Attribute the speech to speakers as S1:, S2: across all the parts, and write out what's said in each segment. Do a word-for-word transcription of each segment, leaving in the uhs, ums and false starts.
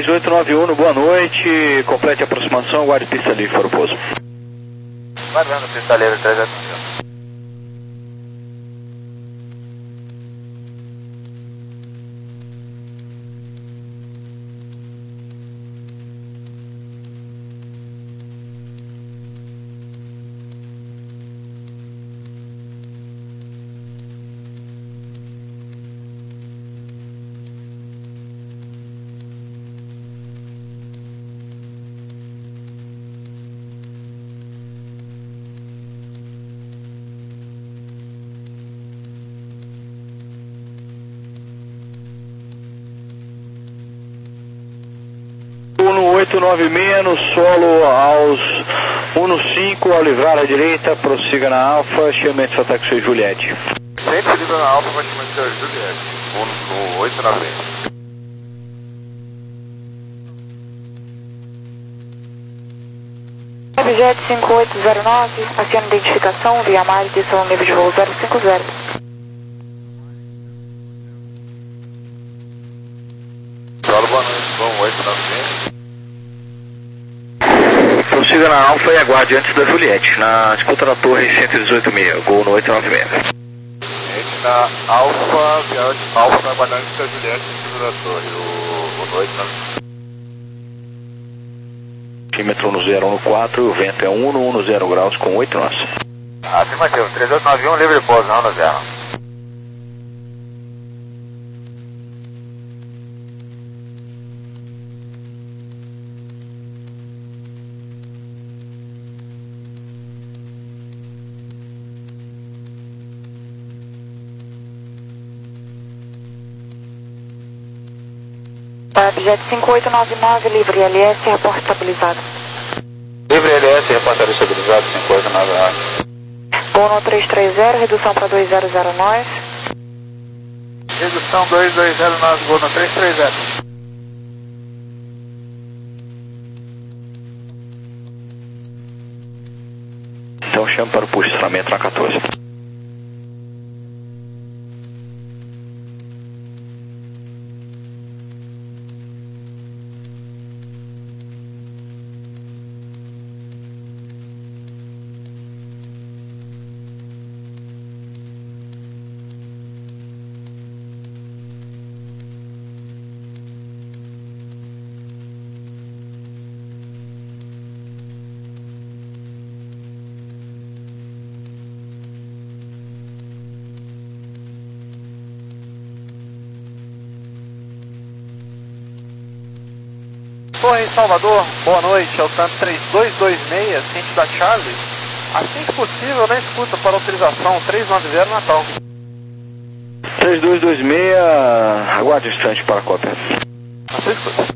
S1: três oito nove um, boa noite, complete a aproximação, aguarde pista livre para o pouso.
S2: Guardando pista livre três oito nove um.
S1: oito nove seis no solo aos um cinco, ao livrar à direita, prossiga na Alfa, chamamento sua táxi Juliette.
S2: Sempre livra na Alfa, mas chamamento sua Juliette, no oito nove seis.
S3: Jet cinco oito zero nove, aciona identificação, via mais, desceu no nível de voo zero cinco zero.
S2: Solo, boa noite, voo oito nove seis.
S1: Prossiga na Alfa e aguarde antes da Juliette, na disputa da torre cento e dezoito seis, gol no oito nove seis.
S2: Gente na Alfa, via Alfa, aguardando antes da Juliette, disputa da torre, o, o no oito nove seis.
S1: Altímetro no zero um quatro, o vento é um no um zero graus com oito nós.
S2: Afirmativo, três oito nove um, livre de pouso, não no zero.
S3: Jet cinco oito nove nove, livre L S, reporte estabilizado.
S2: Livre L S, reporte estabilizado, cinco oito nove nove.
S3: Gol no três três zero, redução para dois zero zero nove.
S2: Redução dois dois zero nove, gol no três três zero.
S1: Então chama para o posicionamento na quatorze.
S4: Torre Salvador, boa noite, é o Tanto três dois dois seis, ciente da Charlie. Assim que possível, na escuta para autorização três nove zero Natal.
S1: três dois dois seis, aguarde o instante para a cópia.
S4: Assim escuta.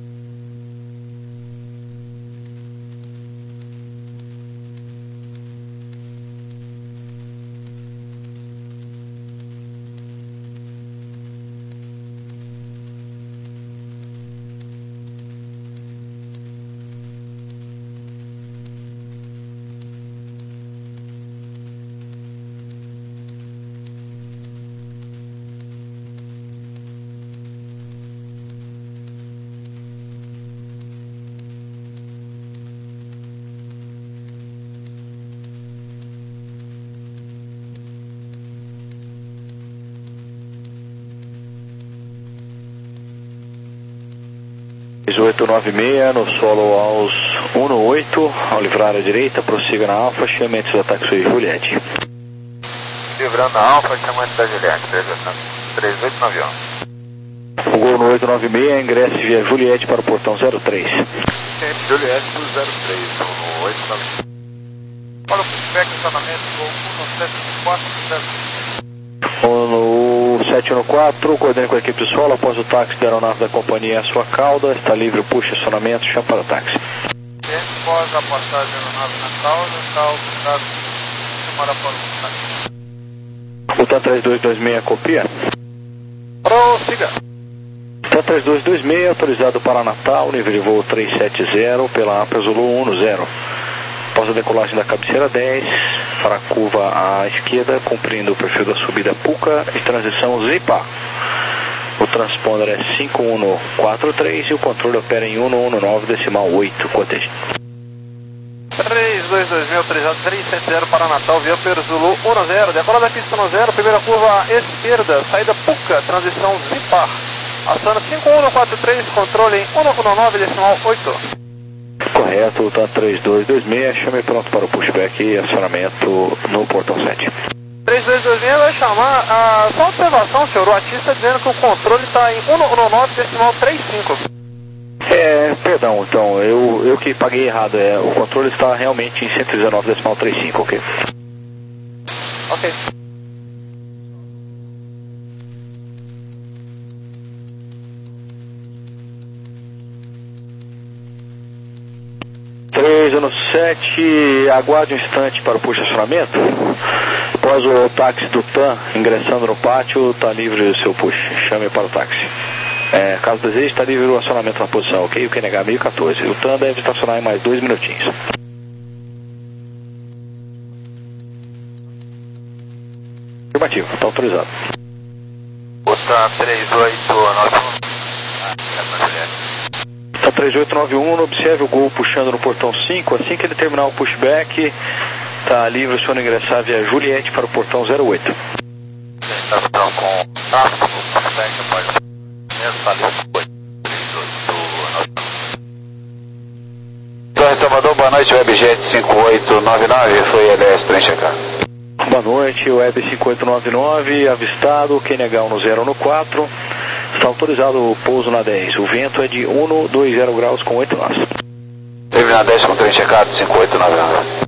S1: oito nove seis, no solo aos um oito, ao livrar à direita, prossiga na Alfa, chamamento da táxi Juliette.
S2: Livrando na Alfa, chamamento da Juliette, três oito nove um.
S1: O gol no oito nove seis, ingresse via Juliette para o portão zero três.
S2: Juliette no zero três, no oito nove seis. Olha o feedback do tratamento, gol um sete quatro zero.
S1: No sete um quatro, coordene com a equipe de solo, após o táxi da aeronave da companhia à sua cauda, está livre, puxa acionamento, chama para o táxi.
S2: Após a passagem da aeronave na cauda, está autorizado chamar para o táxi.
S1: O T A três dois dois seis copia.
S4: Prossiga.
S1: T A três dois dois seis, autorizado para Natal, nível de voo três sete zero, pela A P A Zulu um zero. Após a decolagem da cabeceira dez, para a curva à esquerda, cumprindo o perfil da subida Puca e transição Zipa. O T transponder é cinco um quatro três e o controle opera em um um nove decimal oito. Coteja.
S4: três dois dois mil, autorizado três sete zero para Natal, via Pedro Zulu um zero, decola da pista um zero, primeira curva esquerda, saída Puca, transição Zipar. Aciona cinco um quatro três, controle em um um nove decimal oito.
S1: Correto, tá três dois dois seis, chame pronto para o pushback e acionamento no portão sete.
S4: três dois dois seis vai chamar, a só observação, senhor, o A T I está dizendo que o controle está em um um nove decimal trinta e cinco.
S1: É, perdão, então, eu, eu que paguei errado, é, o controle está realmente em cento e dezenove decimal trinta e cinco, ok?
S4: Ok.
S1: três um sete, aguarde um instante para o push acionamento. Após o táxi do T A M ingressando no pátio, está livre o seu push. Chame para o táxi. É, caso deseje, está livre o acionamento na posição, ok? O Q N H mil e quatorze. O T A M deve estacionar em mais dois minutinhos. Afirmativo, está autorizado.
S2: O T A M três oito nove um.
S1: Tá três oito nove um, observe o Gol puxando no portão cinco. Assim que ele terminar o pushback, tá livre o senhor ingressar via Juliette para o portão zero oito.
S2: Então, com tráfego no pushback, após mesmo tá livre. Torre Salvador, boa noite, Webjet cinco oito nove nove, foi L S trem checar.
S1: Boa noite, Web cinco oito nove nove, avistado, Q N H um zero um quatro. Está autorizado o pouso na dez. O vento é de um dois zero graus com oito nós.
S2: Teve na dez com trem checado, cinco oito nove nove.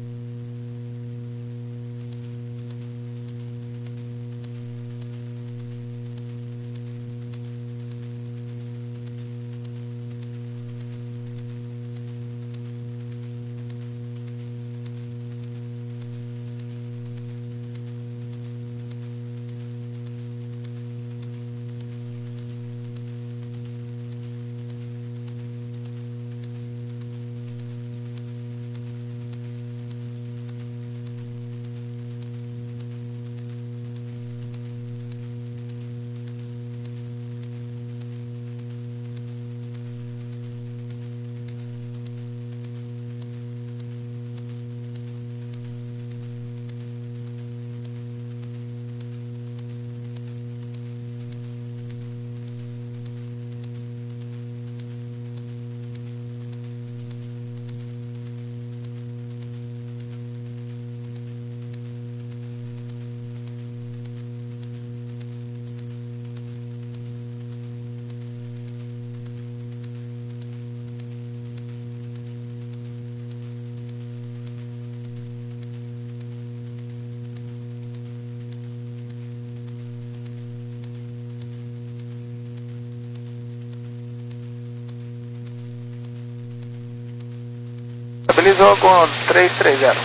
S4: Estabilizou com três três zero.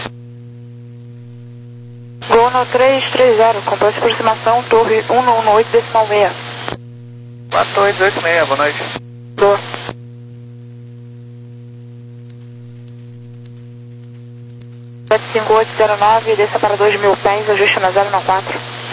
S3: Gol no três três zero, complexo de aproximação, torre um um oito decimal seis.
S4: quatro oito oito seis, boa noite.
S3: Boa. sete cinco oito zero nove, desça para dois mil pés, ajuste na zero quatro.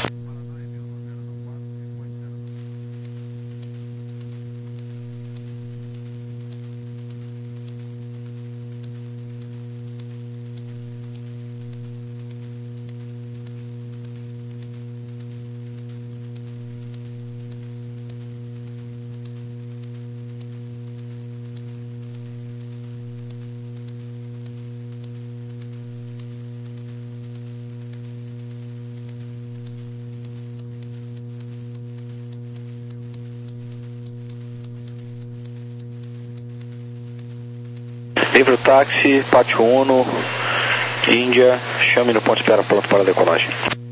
S1: Livre o táxi, Pátio Uno, Índia, chame no ponto de espera pronto para a decolagem.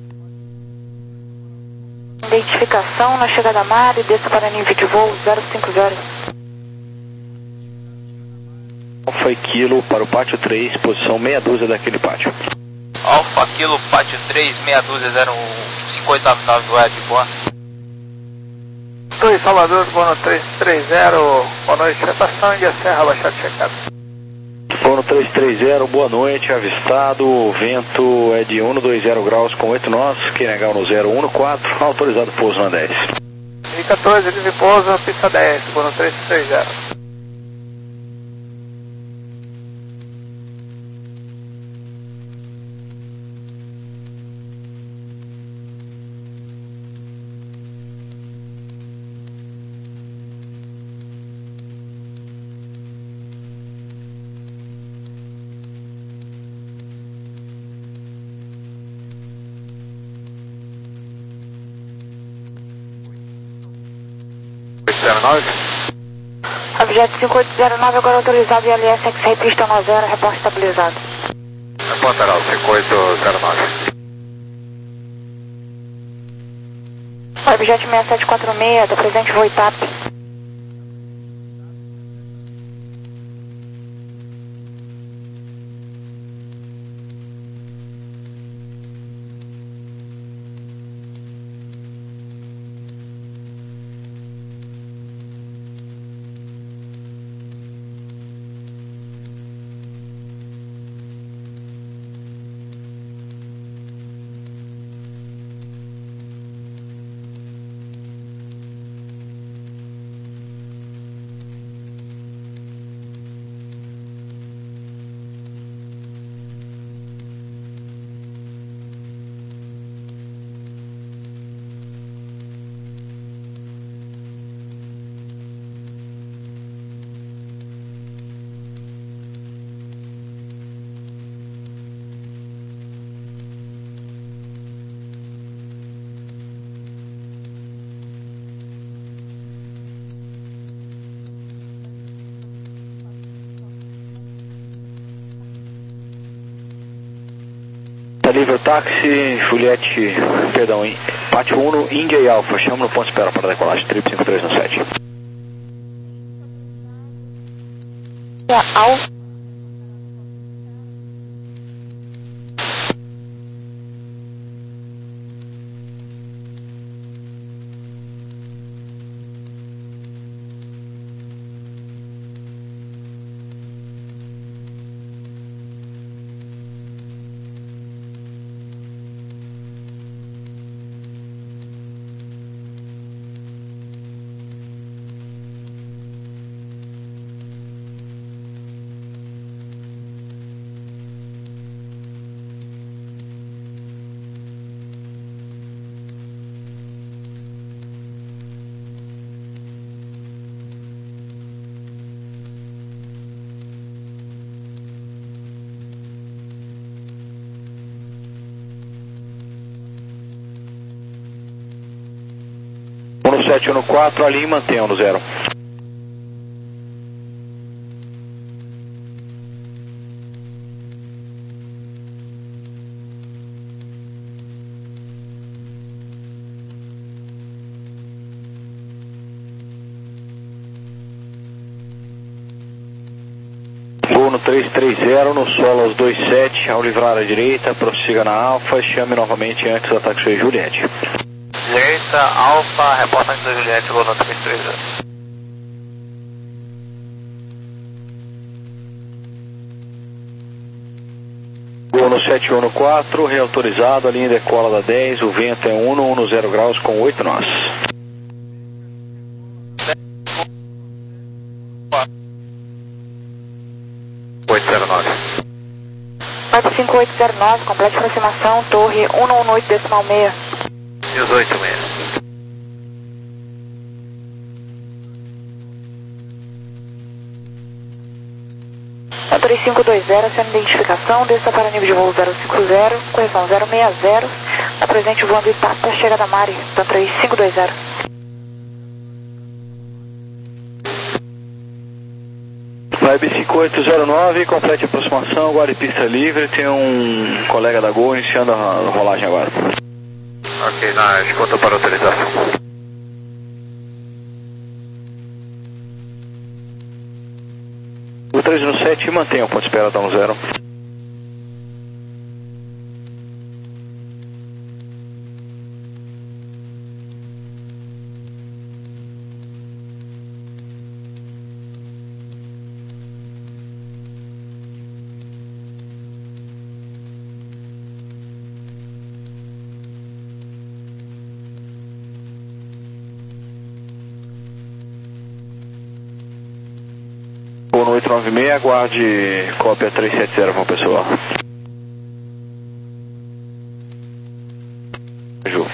S3: Identificação na chegada a mar e desça para nível de voo zero cinco zero.
S1: Alfa Kilo para o Pátio três, posição meia dúzia daquele pátio.
S5: Alfa Kilo, Pátio três, meia dúzia, zero cinco oito nove nove, Goiás de boa.
S4: Torre Salvador, boa três três zero, boa noite, estação Índia Serra, baixado checado.
S1: Bono três três zero, boa noite, avistado, o vento é de um dois zero graus com oito nós, Q N H um zero um quatro, autorizado pouso na dez.
S4: E quatorze, livre pouso, pista dez, segundo três três zero.
S2: zero nove.
S3: Objeto cinco oito zero nove agora autorizado e L S X-Ray pista um zero, reporte estabilizado.
S2: Reporta Arauto cinco oito zero nove.
S3: Objeto seis sete quatro seis, do presente voo I T A P.
S1: Tá livre o táxi, Juliette, perdão, Pátio um, Índia e Alfa, chama no ponto de espera para decolagem, trip cinco três um sete.
S3: Alfa.
S1: um sete um quatro, ali mantenha no zero. Gol no três três zero, no solo aos dois sete, ao livrar à direita, prossiga na Alfa, chame novamente antes do ataque Juliette.
S5: Direita, Alfa, reporta antes da Juliette, gol no três três zero.
S1: Gol no sete um quatro, reautorizado, a linha decola da dez, o vento é um no zero graus com oito nós.
S2: oito zero nove.
S3: Web cinco oito zero nove, complete aproximação, torre um um oito decimal seis.
S2: dezoito seis.
S3: três cinco dois zero, sem identificação, desça para nível de voo zero cinco zero, correção zero seis zero, apresente voando I T A P, chega da Mari, da três cinco dois zero.
S1: Web cinco oito zero nove, complete aproximação, guarde pista livre, tem um colega da Gol iniciando a rolagem agora.
S2: Ok, na escuta para autorização.
S1: O três um sete, mantenha o ponto de espera, tá no zero. oito nove seis, aguarde cópia três sete zero uma pessoa. Ju.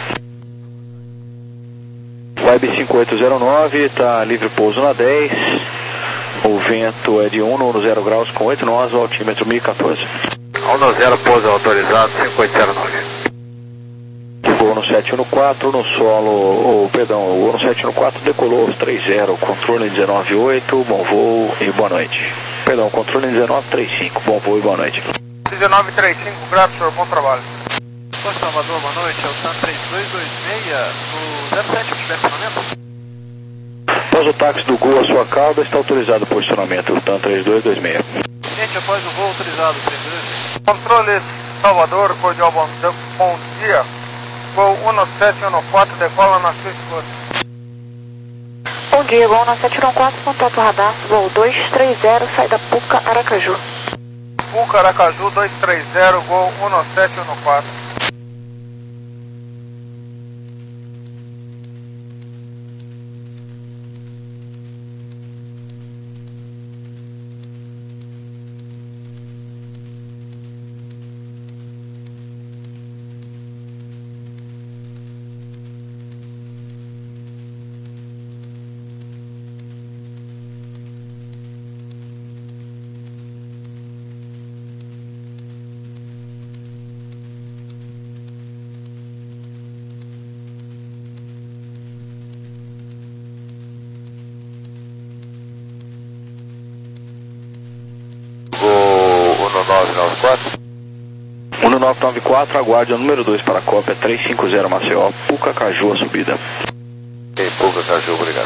S1: Web cinco oito zero nove, está livre pouso na dez. O vento é de um no zero graus com oito nós, o altímetro mil e quatorze.
S2: um no zero, pouso autorizado, cinco oito zero nove.
S1: Voo no sete um quatro, no solo, oh, perdão, o voo no sete um quatro decolou aos três zero, controle dezenove oito, bom voo e boa noite. Perdão, controle dezenove trinta e cinco, bom voo e boa noite.
S4: dezenove trinta e cinco, grato senhor, bom trabalho. Sou Salvador, boa noite, é o TAM três dois dois seis, o zero sete, posicionamento.
S1: Após o táxi do Gol, a sua cauda está autorizado o posicionamento, o TAM três dois dois seis.
S4: Gente, após o voo autorizado, três dois dois seis. Controle Salvador, cordial bom, bom dia. Gol um sete um quatro, decola na sua esposa.
S3: Bom dia, Gol um sete um quatro, contato radar, voo dois três zero, saída Puca, Aracaju.
S4: Puca, Aracaju, dois três zero, Gol um sete um quatro.
S2: nove nove quatro.
S1: um nove nove quatro, aguarde o número dois para a cópia três cinco zero Maceió, Puca Caju a subida.
S2: Em Puca Caju, obrigado.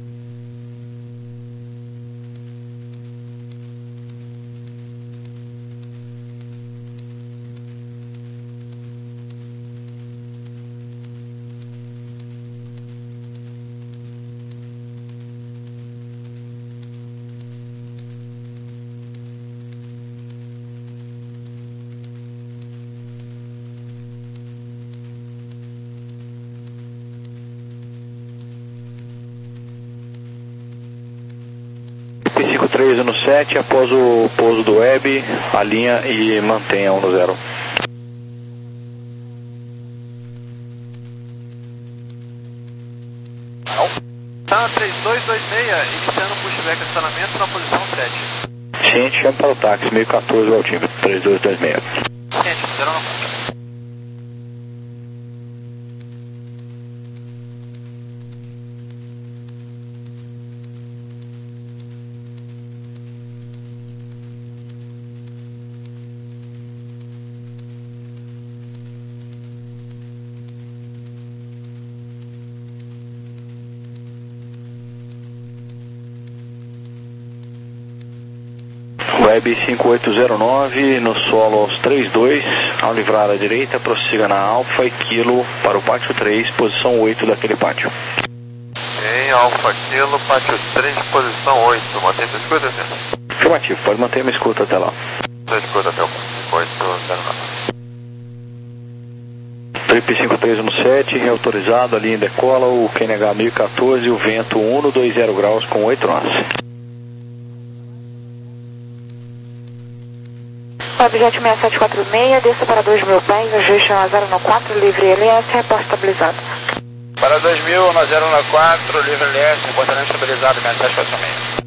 S1: cinco três um sete, após o pouso do web, a linha e mantenha um no zero.
S4: TAM três dois dois seis, iniciando o pushback acionamento na posição sete.
S1: Ciente, chame para o táxi, mil e quatorze, o altímetro, três dois dois seis.
S4: Ciente, zero na ponta.
S1: Web cinco oito zero nove, no solo aos três dois, ao livrar à direita, prossiga na Alfa e Kilo para o pátio três, posição oito daquele pátio.
S2: Em Alfa Kilo, pátio três, posição oito, mantém a escuta, senhor?
S1: Afirmativo, pode manter uma escuta até lá.
S2: Você escuta até o cinco oito zero nove.
S1: Trip cinco três um sete, reautorizado, a linha decola, o Q N H mil e quatorze, o vento um no dois zero graus com oito nós.
S3: Webjet seis sete quatro seis, desça para dois mil pés, ajuste na zero um quatro, livre L S, reporte estabilizado.
S5: Para dois mil, na zero um quatro, livre L S, reportamento estabilizado, seis sete quatro seis.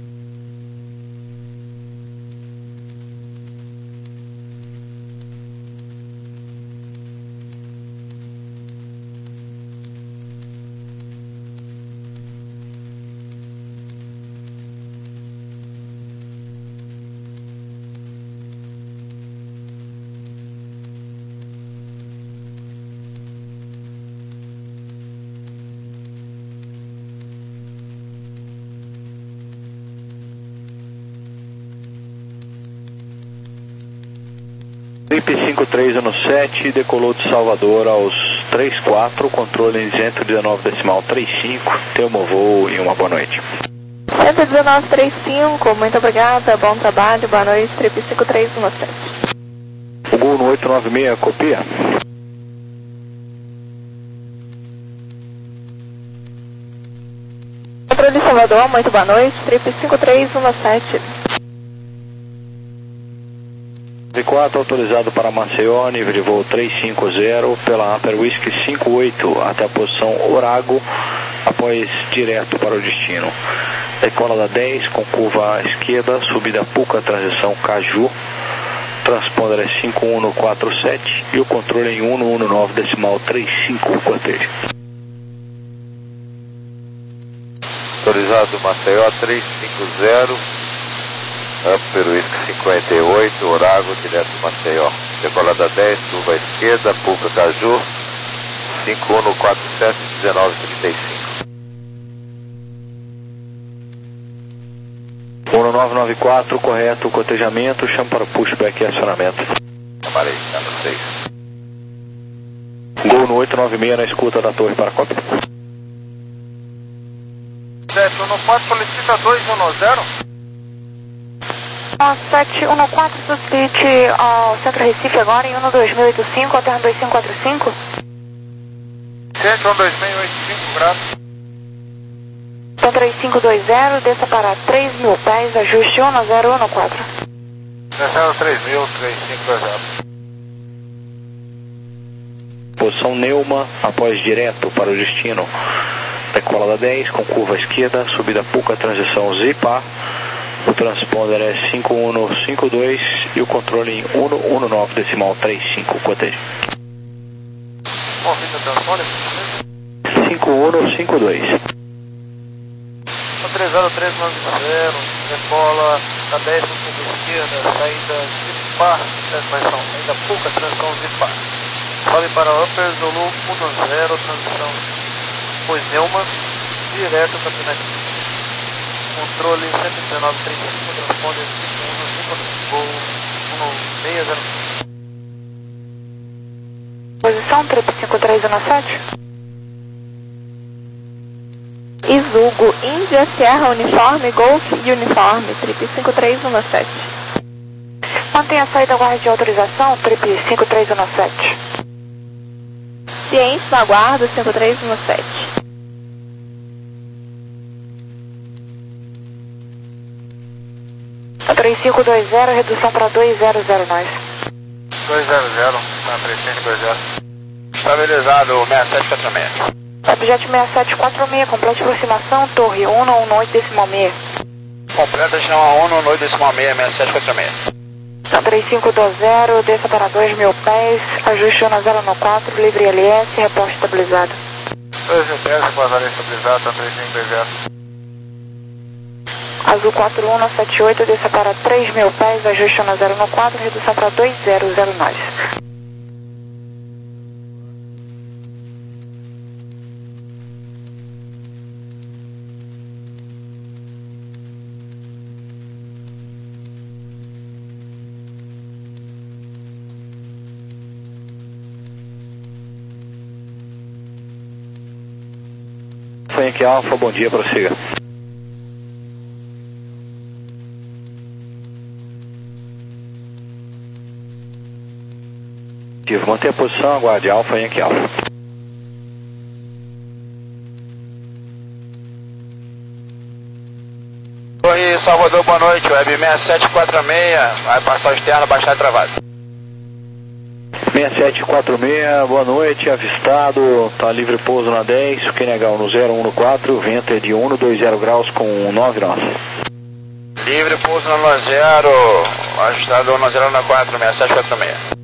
S1: Trip cinco três um sete, decolou de Salvador aos três quatro, controle cento e dezenove decimal trinta e cinco, termo voo e uma boa noite.
S3: cento e dezenove trinta e cinco, muito obrigada, bom trabalho, boa noite, Trip cinco três um sete.
S1: O Gol no oito nove seis, copia.
S3: Controle Salvador, muito boa noite, Trip cinco três um sete.
S1: V quatro autorizado para Maceió, nível de voo trezentos e cinquenta pela Upper Whisky cinquenta e oito até a posição Orago, após direto para o destino. Decola da dez com curva à esquerda, subida Puca, transição Caju, transponder é cinco um quatro sete e o controle em um um nove decimal trinta e cinco, cortejo.
S2: Autorizado Maceió trezentos e cinquenta, Upper Whisky cinquenta e oito, Orago, direto Maceió. Decolada dez, curva à esquerda, Puca Caju, cinco um quatro sete, dezenove trinta e cinco.
S1: um nove nove quatro, correto, cotejamento, chama para o pushback e acionamento.
S2: Chamarei, tá no seis.
S1: Gol no oito nove seis na escuta da torre para cópia.
S4: sete um quatro, solicita dois um zero.
S3: sete um quatro, solicite ao Centro Recife agora em um dois mil e oitenta e cinco, alterna dois cinco quatro cinco.
S4: sete um dois seis oito cinco, graças.
S3: Então três cinco dois zero, desça para três mil pés, ajuste um zero um quatro.
S4: Descendo três mil, três cinco dois zero.
S1: Posição Neuma, após direto para o destino. Decola da dez com curva à esquerda, subida Puca, transição Zipar. O transponder é cinco um cinco dois e o controle em um um nove decimal trinta e cinco, cotejo.
S4: Bom, fim do transponder.
S1: cinco um cinco dois.
S4: três zero três nove zero, decola da dez com curva esquerda, saída Zipar, transição, saída Puca, transição Zipar. Sobe para Upper Zulu um zero, transição, pois Neuma, direto Campina. Controle cento e dezenove trinta e cinco, transponder cinco um cinco dois, voo um seis zero.
S3: Posição trip cinco três um sete. Izugo, Índia, Sierra, Uniforme, Golf e Uniforme, trip cinco três um sete. Mantenha a saída guarda de autorização, trip cinco três um sete. Ciente, no aguardo, cinco três um sete. três cinco dois zero, redução para dois zero zero nós.
S4: dois zero zero, tá, três cinco dois zero. Estabilizado, seis sete quatro seis.
S3: Objeto seis sete quatro seis, complete aproximação, torre um um oito decimal seis.
S4: Completa destinação a um um oito decimal seis, seis sete quatro seis.
S3: Então, três cinco dois zero, desça para dois mil pés, ajuste um zero um quatro, livre L S, reposto estabilizado.
S4: dois mil pés, repousar estabilizado, tá, três cinco dois zero.
S3: Azul quatro um sete oito, desça para três mil pés, ajuste um zero um quatro, redução para dois zero zero nós.
S1: Foi aqui Alfa, bom dia, prossiga. Mantenha a posição, aguarde Alfa, Yankee Alfa.
S4: Oi, Salvador, boa noite, Web seis sete quatro seis, vai passar o externo, baixar e travado.
S1: seis sete quatro seis, boa noite, avistado, tá livre pouso na dez, Q N H no zero um quatro, vento é de um dois zero graus com nove nós.
S4: Livre pouso no zero, ajustado no zero um quatro, seis sete quatro seis.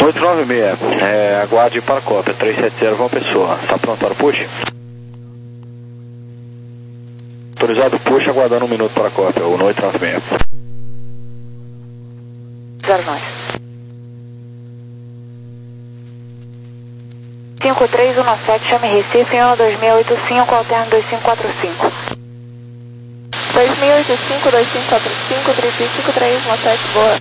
S1: oito nove seis, é, aguarde para a cópia, três sete zero João Pessoa. Está pronto para o push? Autorizado push, aguardando um minuto para a cópia, o oito nove seis.
S3: zero nove. cinco três um sete, chame Recife, um dois seis oito cinco, alterno dois cinco quatro cinco. dois seis oito cinco, dois cinco quatro cinco, trip cinco três um sete, boa.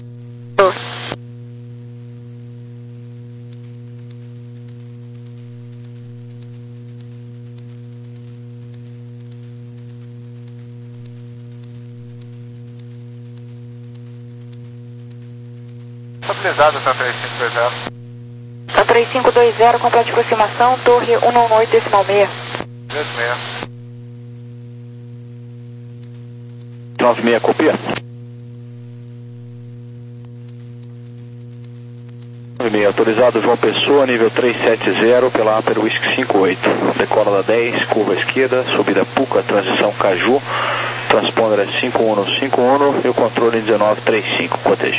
S4: Estabilizado, tá três cinco dois zero.
S3: Tá três cinco dois zero, completa aproximação, torre cento e dezenove decimal seis.
S4: três seis.
S1: nove seis, copia. nove seis, autorizado João Pessoa, nível três sete zero, pela Aper Whisky cinco oito. Decola da dez, curva esquerda, subida Puca, transição Caju, transponder é cinco um cinco um e o controle dezenove trinta e cinco, coteja.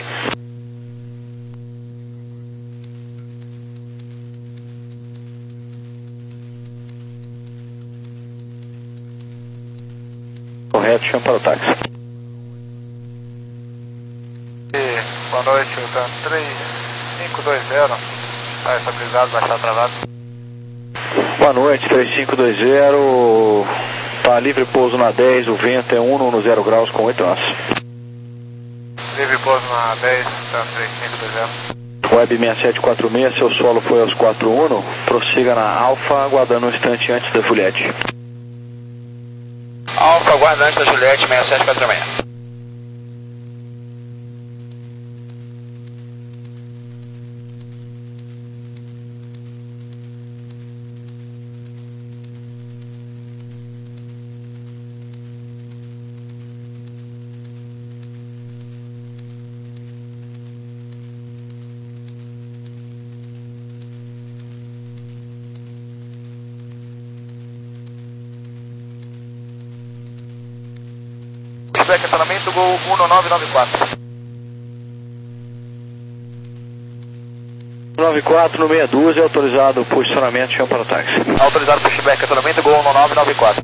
S1: Correto, chama para o táxi.
S4: E, boa noite, Tan três cinco dois zero. Tá estabilizado, baixar travado.
S1: Boa noite, três cinco dois zero. Tá livre pouso na dez, o vento é um no zero graus com oito nós.
S4: Livre pouso na dez, Tan três cinco dois zero.
S1: Web seis sete quatro seis, seu solo foi aos quatro um. Prossiga na Alfa, aguardando um instante antes da Juliette.
S5: Alfa, aguardante da Juliette, seis sete quatro seis.
S4: Estacionamento Gol um nove nove quatro.
S1: nove quatro no meia dúzia, autorizado posicionamento, chama para o táxi.
S4: Autorizado pushback, estacionamento Gol um nove nove quatro.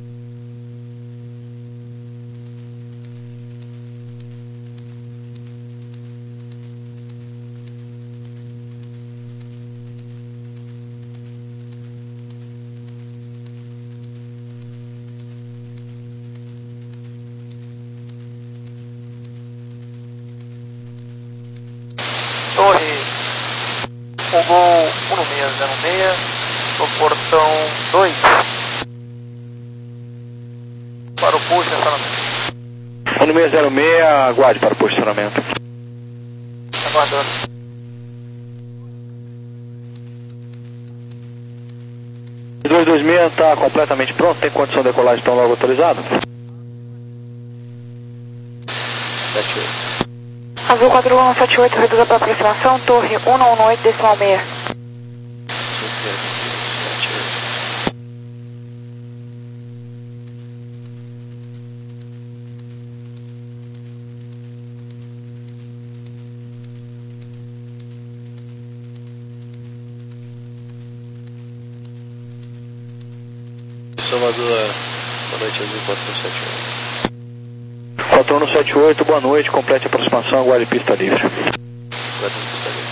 S4: Torre, o Gol um seis zero seis, no portão dois. Para o posicionamento.
S1: um seis zero seis, aguarde para o posicionamento.
S4: Aguardando.
S1: dois dois seis está completamente pronto, tem condição de decolagem tão logo autorizado? sete oito.
S3: Azul quatro um sete oito, reduza para aproximação, torre cento e dezenove decimal seis.
S1: Salvador, boa noite, Azul quatro um sete oito. quatro um sete oito, boa noite, complete a aproximação, aguarde pista livre. Aguarde pista livre.